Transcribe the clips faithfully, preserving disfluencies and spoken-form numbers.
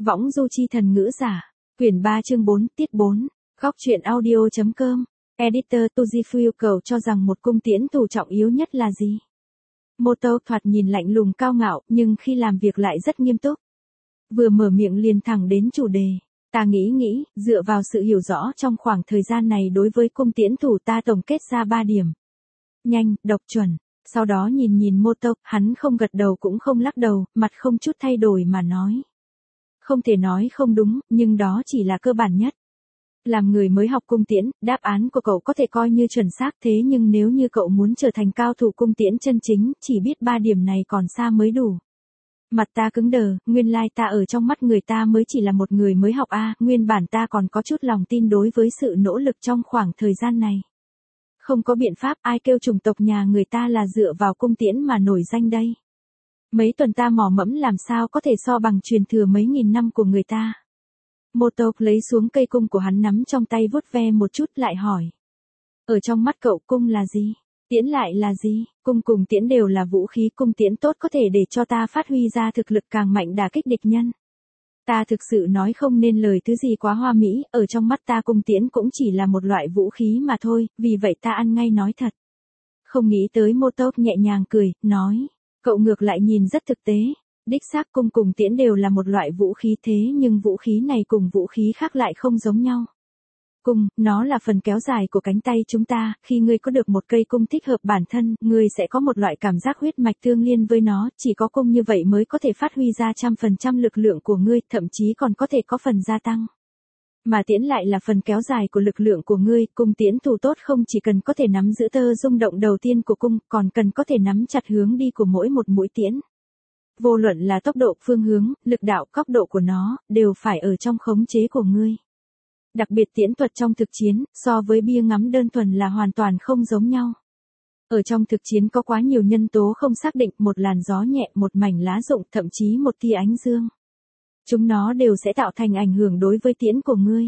Võng du chi thần ngữ giả. Quyển ba chương bốn, tiết bốn. Góc truyện audio.com. Editor Tujifu yêu cầu cho rằng một cung tiễn thủ trọng yếu nhất là gì? Moto thoạt nhìn lạnh lùng cao ngạo, nhưng khi làm việc lại rất nghiêm túc. Vừa mở miệng liền thẳng đến chủ đề. Ta nghĩ nghĩ, dựa vào sự hiểu rõ trong khoảng thời gian này đối với cung tiễn thủ ta tổng kết ra ba điểm. Nhanh, độc chuẩn. Sau đó nhìn nhìn Moto, hắn không gật đầu cũng không lắc đầu, mặt không chút thay đổi mà nói. Không thể nói không đúng, nhưng đó chỉ là cơ bản nhất. Làm người mới học cung tiễn, đáp án của cậu có thể coi như chuẩn xác, thế nhưng nếu như cậu muốn trở thành cao thủ cung tiễn chân chính, chỉ biết ba điểm này còn xa mới đủ. Mặt ta cứng đờ, nguyên lai ta ở trong mắt người ta mới chỉ là một người mới học a, nguyên bản ta còn có chút lòng tin đối với sự nỗ lực trong khoảng thời gian này. Không có biện pháp, ai kêu chủng tộc nhà người ta là dựa vào cung tiễn mà nổi danh đây. Mấy tuần ta mò mẫm làm sao có thể so bằng truyền thừa mấy nghìn năm của người ta. Moto lấy xuống cây cung của hắn nắm trong tay vuốt ve một chút lại hỏi. Ở trong mắt cậu cung là gì? Tiễn lại là gì? Cung cùng tiễn đều là vũ khí, cung tiễn tốt có thể để cho ta phát huy ra thực lực càng mạnh đả kích địch nhân. Ta thực sự nói không nên lời thứ gì quá hoa mỹ, ở trong mắt ta cung tiễn cũng chỉ là một loại vũ khí mà thôi, vì vậy ta ăn ngay nói thật. Không nghĩ tới Moto nhẹ nhàng cười, nói, cậu ngược lại nhìn rất thực tế. Đích xác cung cùng tiễn đều là một loại vũ khí thế nhưng vũ khí này cùng vũ khí khác lại không giống nhau. Cung, nó là phần kéo dài của cánh tay chúng ta, khi ngươi có được một cây cung thích hợp bản thân, ngươi sẽ có một loại cảm giác huyết mạch tương liên với nó, chỉ có cung như vậy mới có thể phát huy ra trăm phần trăm lực lượng của ngươi, thậm chí còn có thể có phần gia tăng. Mà tiễn lại là phần kéo dài của lực lượng của ngươi, cung tiễn thủ tốt không chỉ cần có thể nắm giữ tơ rung động đầu tiên của cung, còn cần có thể nắm chặt hướng đi của mỗi một mũi tiễn. Vô luận là tốc độ, phương hướng, lực đạo, góc độ của nó, đều phải ở trong khống chế của ngươi. Đặc biệt tiễn thuật trong thực chiến, so với bia ngắm đơn thuần là hoàn toàn không giống nhau. Ở trong thực chiến có quá nhiều nhân tố không xác định, một làn gió nhẹ, một mảnh lá rụng, thậm chí một tia ánh dương. Chúng nó đều sẽ tạo thành ảnh hưởng đối với tiễn của ngươi.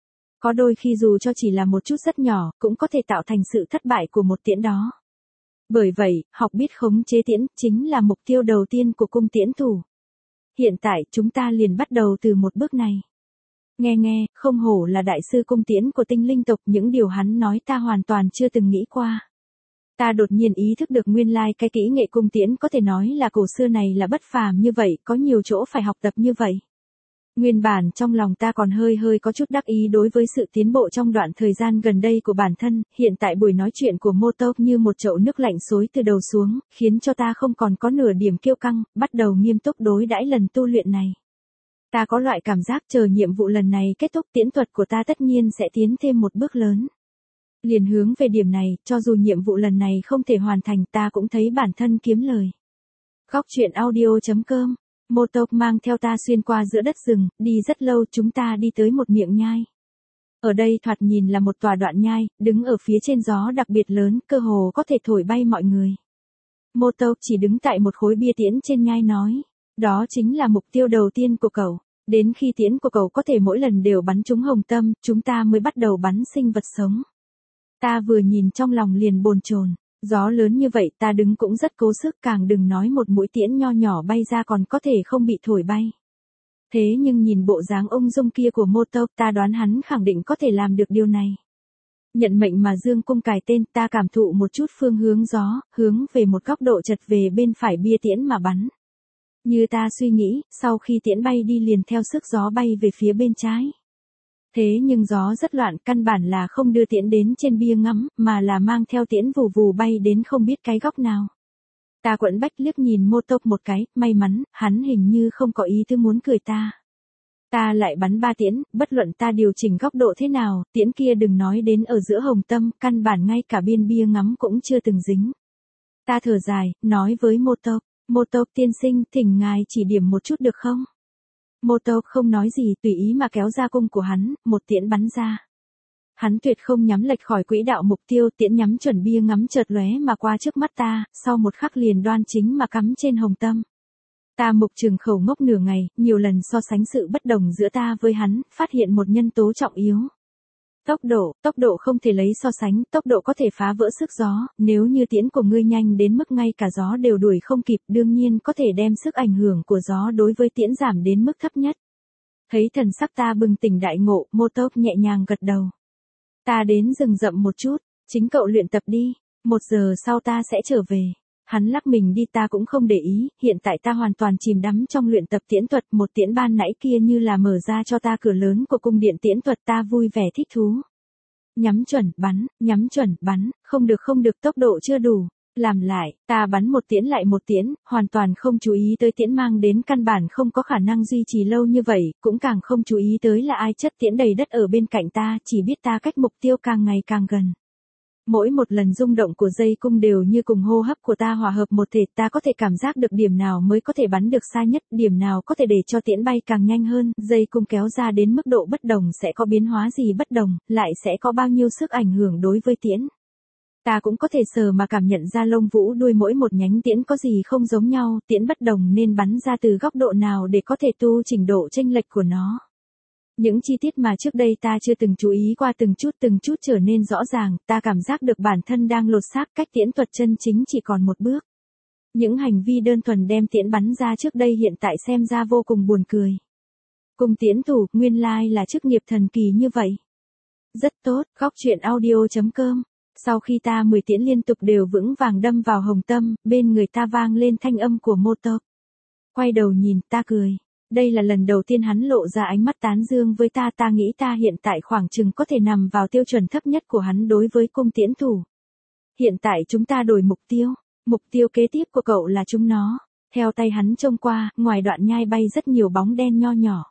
Có đôi khi dù cho chỉ là một chút rất nhỏ, cũng có thể tạo thành sự thất bại của một tiễn đó. Bởi vậy, học biết khống chế tiễn, chính là mục tiêu đầu tiên của cung tiễn thủ. Hiện tại, chúng ta liền bắt đầu từ một bước này. Nghe nghe, không hổ là đại sư cung tiễn của tinh linh tộc, những điều hắn nói ta hoàn toàn chưa từng nghĩ qua. Ta đột nhiên ý thức được nguyên lai cái kỹ nghệ cung tiễn có thể nói là cổ xưa này là bất phàm như vậy, có nhiều chỗ phải học tập như vậy. Nguyên bản trong lòng ta còn hơi hơi có chút đắc ý đối với sự tiến bộ trong đoạn thời gian gần đây của bản thân, hiện tại buổi nói chuyện của Moto như một chậu nước lạnh xối từ đầu xuống, khiến cho ta không còn có nửa điểm kiêu căng, bắt đầu nghiêm túc đối đãi lần tu luyện này. Ta có loại cảm giác chờ nhiệm vụ lần này kết thúc, tiễn thuật của ta tất nhiên sẽ tiến thêm một bước lớn. Liền hướng về điểm này, cho dù nhiệm vụ lần này không thể hoàn thành ta cũng thấy bản thân kiếm lời. Góc truyện audio.com. Moto mang theo ta xuyên qua giữa đất rừng, đi rất lâu chúng ta đi tới một miệng nhai. Ở đây thoạt nhìn là một tòa đoạn nhai, đứng ở phía trên gió đặc biệt lớn, cơ hồ có thể thổi bay mọi người. Moto chỉ đứng tại một khối bia tiễn trên nhai nói, đó chính là mục tiêu đầu tiên của cậu. Đến khi tiễn của cậu có thể mỗi lần đều bắn trúng hồng tâm, chúng ta mới bắt đầu bắn sinh vật sống. Ta vừa nhìn trong lòng liền bồn chồn. Gió lớn như vậy ta đứng cũng rất cố sức, càng đừng nói một mũi tiễn nho nhỏ bay ra còn có thể không bị thổi bay. Thế nhưng nhìn bộ dáng ung dung kia của Moto, ta đoán hắn khẳng định có thể làm được điều này. Nhận mệnh mà dương cung cài tên, ta cảm thụ một chút phương hướng gió, hướng về một góc độ chật về bên phải bia tiễn mà bắn. Như ta suy nghĩ, sau khi tiễn bay đi liền theo sức gió bay về phía bên trái. Thế nhưng gió rất loạn, căn bản là không đưa tiễn đến trên bia ngắm, mà là mang theo tiễn vù vù bay đến không biết cái góc nào. Ta quẫn bách liếc nhìn Moto một cái, may mắn, hắn hình như không có ý tư muốn cười ta. Ta lại bắn ba tiễn, bất luận ta điều chỉnh góc độ thế nào, tiễn kia đừng nói đến ở giữa hồng tâm, căn bản ngay cả biên bia ngắm cũng chưa từng dính. Ta thở dài, nói với Moto, Moto tiên sinh, thỉnh ngài chỉ điểm một chút được không? Moto không nói gì, tùy ý mà kéo ra cung của hắn, một tiễn bắn ra. Hắn tuyệt không nhắm lệch khỏi quỹ đạo mục tiêu, tiễn nhắm chuẩn bia ngắm chợt lóe mà qua trước mắt ta, sau một khắc liền đoan chính mà cắm trên hồng tâm. Ta mục trường khẩu ngốc nửa ngày, nhiều lần so sánh sự bất đồng giữa ta với hắn, phát hiện một nhân tố trọng yếu. Tốc độ, tốc độ không thể lấy so sánh, tốc độ có thể phá vỡ sức gió, nếu như tiễn của ngươi nhanh đến mức ngay cả gió đều đuổi không kịp, đương nhiên có thể đem sức ảnh hưởng của gió đối với tiễn giảm đến mức thấp nhất. Thấy thần sắc ta bừng tỉnh đại ngộ, Mô Tốc nhẹ nhàng gật đầu. Ta đến rừng rậm một chút, chính cậu luyện tập đi, một giờ sau ta sẽ trở về. Hắn lắc mình đi ta cũng không để ý, hiện tại ta hoàn toàn chìm đắm trong luyện tập tiễn thuật, một tiễn ban nãy kia như là mở ra cho ta cửa lớn của cung điện tiễn thuật, ta vui vẻ thích thú. Nhắm chuẩn, bắn, nhắm chuẩn, bắn, không được không được, tốc độ chưa đủ. Làm lại, ta bắn một tiễn lại một tiễn, hoàn toàn không chú ý tới tiễn mang đến căn bản không có khả năng duy trì lâu như vậy, cũng càng không chú ý tới là ai chất tiễn đầy đất ở bên cạnh ta, chỉ biết ta cách mục tiêu càng ngày càng gần. Mỗi một lần rung động của dây cung đều như cùng hô hấp của ta hòa hợp một thể, ta có thể cảm giác được điểm nào mới có thể bắn được xa nhất, điểm nào có thể để cho tiễn bay càng nhanh hơn, dây cung kéo ra đến mức độ bất đồng sẽ có biến hóa gì bất đồng, lại sẽ có bao nhiêu sức ảnh hưởng đối với tiễn. Ta cũng có thể sờ mà cảm nhận ra lông vũ đuôi mỗi một nhánh tiễn có gì không giống nhau, tiễn bất đồng nên bắn ra từ góc độ nào để có thể tu chỉnh độ chênh lệch của nó. Những chi tiết mà trước đây ta chưa từng chú ý qua từng chút từng chút trở nên rõ ràng, ta cảm giác được bản thân đang lột xác, cách tiễn thuật chân chính chỉ còn một bước. Những hành vi đơn thuần đem tiễn bắn ra trước đây hiện tại xem ra vô cùng buồn cười. Cung tiễn thủ, nguyên lai là chức nghiệp thần kỳ như vậy. Rất tốt, góc truyện audio chấm com. Sau khi ta mười tiễn liên tục đều vững vàng đâm vào hồng tâm, bên người ta vang lên thanh âm của Mô Tốc. Quay đầu nhìn, ta cười. Đây là lần đầu tiên hắn lộ ra ánh mắt tán dương với ta, ta nghĩ ta hiện tại khoảng chừng có thể nằm vào tiêu chuẩn thấp nhất của hắn đối với cung tiễn thủ. Hiện tại chúng ta đổi mục tiêu, mục tiêu kế tiếp của cậu là chúng nó. Theo tay hắn trông qua, ngoài đoạn nhai bay rất nhiều bóng đen nho nhỏ.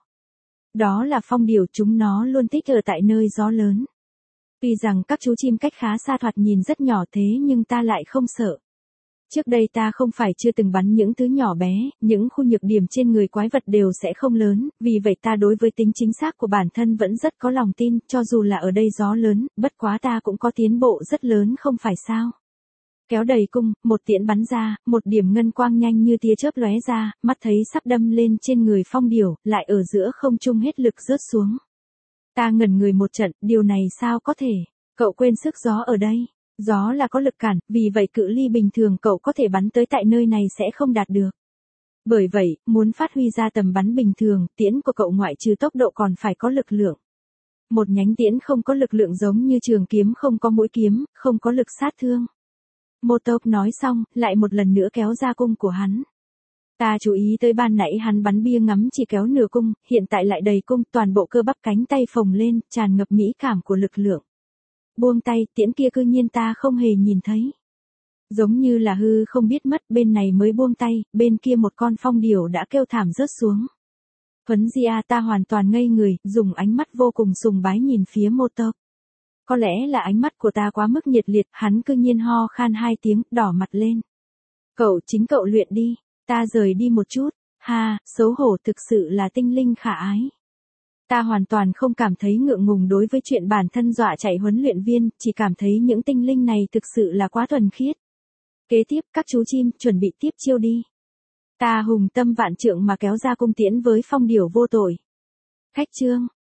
Đó là phong điểu, chúng nó luôn thích ở tại nơi gió lớn. Tuy rằng các chú chim cách khá xa thoạt nhìn rất nhỏ thế nhưng ta lại không sợ. Trước đây ta không phải chưa từng bắn những thứ nhỏ bé, những khu nhược điểm trên người quái vật đều sẽ không lớn, vì vậy ta đối với tính chính xác của bản thân vẫn rất có lòng tin, cho dù là ở đây gió lớn, bất quá ta cũng có tiến bộ rất lớn không phải sao. Kéo đầy cung, một tiễn bắn ra, một điểm ngân quang nhanh như tia chớp lóe ra, mắt thấy sắp đâm lên trên người phong điểu, lại ở giữa không trung hết lực rớt xuống. Ta ngẩn người một trận, điều này sao có thể? Cậu quên sức gió ở đây. Gió là có lực cản, vì vậy cự ly bình thường cậu có thể bắn tới tại nơi này sẽ không đạt được. Bởi vậy, muốn phát huy ra tầm bắn bình thường, tiễn của cậu ngoại trừ tốc độ còn phải có lực lượng. Một nhánh tiễn không có lực lượng giống như trường kiếm không có mũi kiếm, không có lực sát thương. Mô Tốc nói xong, lại một lần nữa kéo ra cung của hắn. Ta chú ý tới ban nãy hắn bắn bia ngắm chỉ kéo nửa cung, hiện tại lại đầy cung, toàn bộ cơ bắp cánh tay phồng lên, tràn ngập mỹ cảm của lực lượng. Buông tay, tiễn kia cư nhiên ta không hề nhìn thấy. Giống như là hư không biết mất, bên này mới buông tay, bên kia một con phong điểu đã kêu thảm rớt xuống. Huấn Di A, ta hoàn toàn ngây người, dùng ánh mắt vô cùng sùng bái nhìn phía Mô Tốc. Có lẽ là ánh mắt của ta quá mức nhiệt liệt, hắn cư nhiên ho khan hai tiếng, đỏ mặt lên. Cậu chính cậu luyện đi, ta rời đi một chút, ha, xấu hổ, thực sự là tinh linh khả ái. Ta hoàn toàn không cảm thấy ngượng ngùng đối với chuyện bản thân dọa chạy huấn luyện viên, chỉ cảm thấy những tinh linh này thực sự là quá thuần khiết. Kế tiếp, các chú chim, chuẩn bị tiếp chiêu đi. Ta hùng tâm vạn trượng mà kéo ra cung tiễn với phong điểu vô tội. Khách trương,